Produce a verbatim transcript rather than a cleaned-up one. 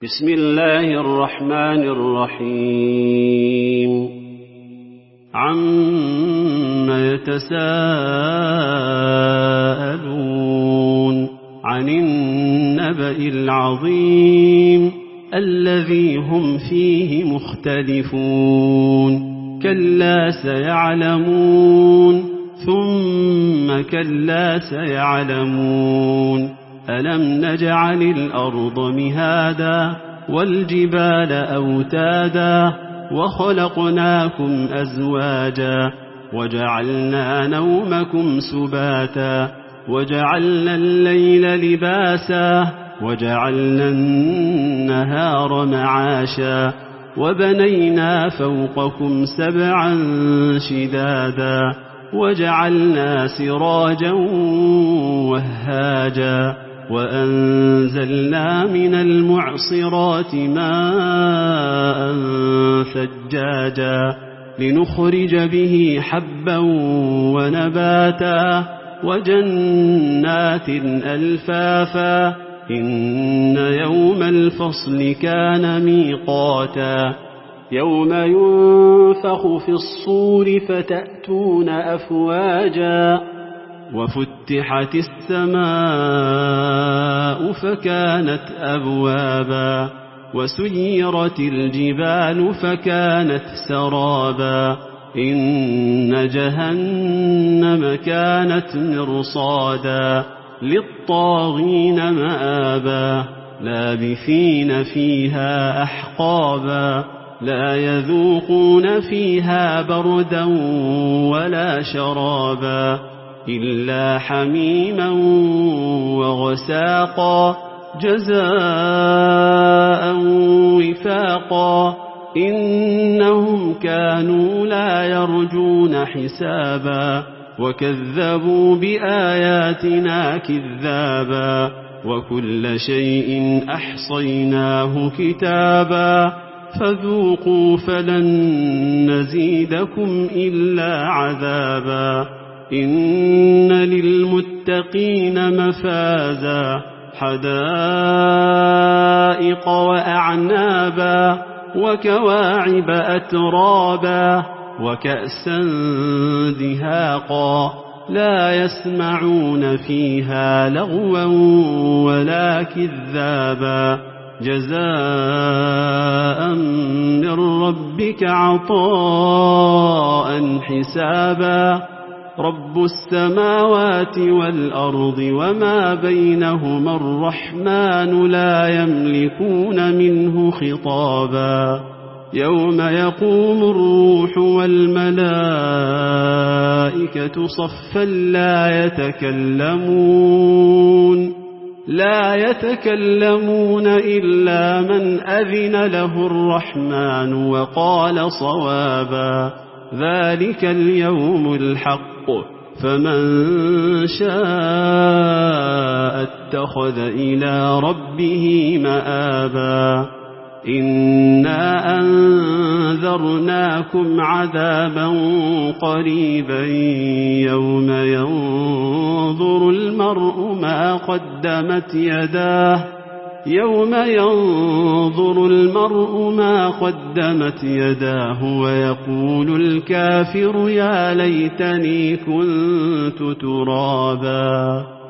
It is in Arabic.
بسم الله الرحمن الرحيم عما يتساءلون عن النبأ العظيم الذي هم فيه مختلفون كلا سيعلمون ثم كلا سيعلمون ألم نجعل الأرض مهادا والجبال أوتادا وخلقناكم أزواجا وجعلنا نومكم سباتا وجعلنا الليل لباسا وجعلنا النهار معاشا وبنينا فوقكم سبعا شدادا وجعلنا سراجا وهاجا وأنزلنا من المعصرات ماء ثجاجا لنخرج به حبا ونباتا وجنات ألفافا إن يوم الفصل كان ميقاتا يوم ينفخ في الصور فتأتون أفواجا وفتحت السماء فكانت أبوابا وسيرت الجبال فكانت سرابا إن جهنم كانت مرصادا للطاغين مآبا لابثين فيها أحقابا لا يذوقون فيها بردا ولا شرابا إلا حميما وغساقا جزاء وفاقا إنهم كانوا لا يرجون حسابا وكذبوا بآياتنا كذابا وكل شيء أحصيناه كتابا فذوقوا فلن نزيدكم إلا عذابا إن للمتقين مفازا حدائق وأعنابا وكواعب أترابا وكأسا دهاقا لا يسمعون فيها لغوا ولا كذابا جزاء من ربك عطاء حسابا رب السماوات والأرض وما بينهما الرحمن لا يملكون منه خطابا يوم يقوم الروح والملائكة صفا لا يتكلمون لا يتكلمون إلا من أذن له الرحمن وقال صوابا ذلك اليوم الحق فمن شاء اتخذ إلى ربه مآبا إنا أنذرناكم عذابا قريبا يوم ينظر المرء ما قدمت يداه يوم ينظر المرء ما قدمت يداه ويقول الكافر يا ليتني كنت ترابا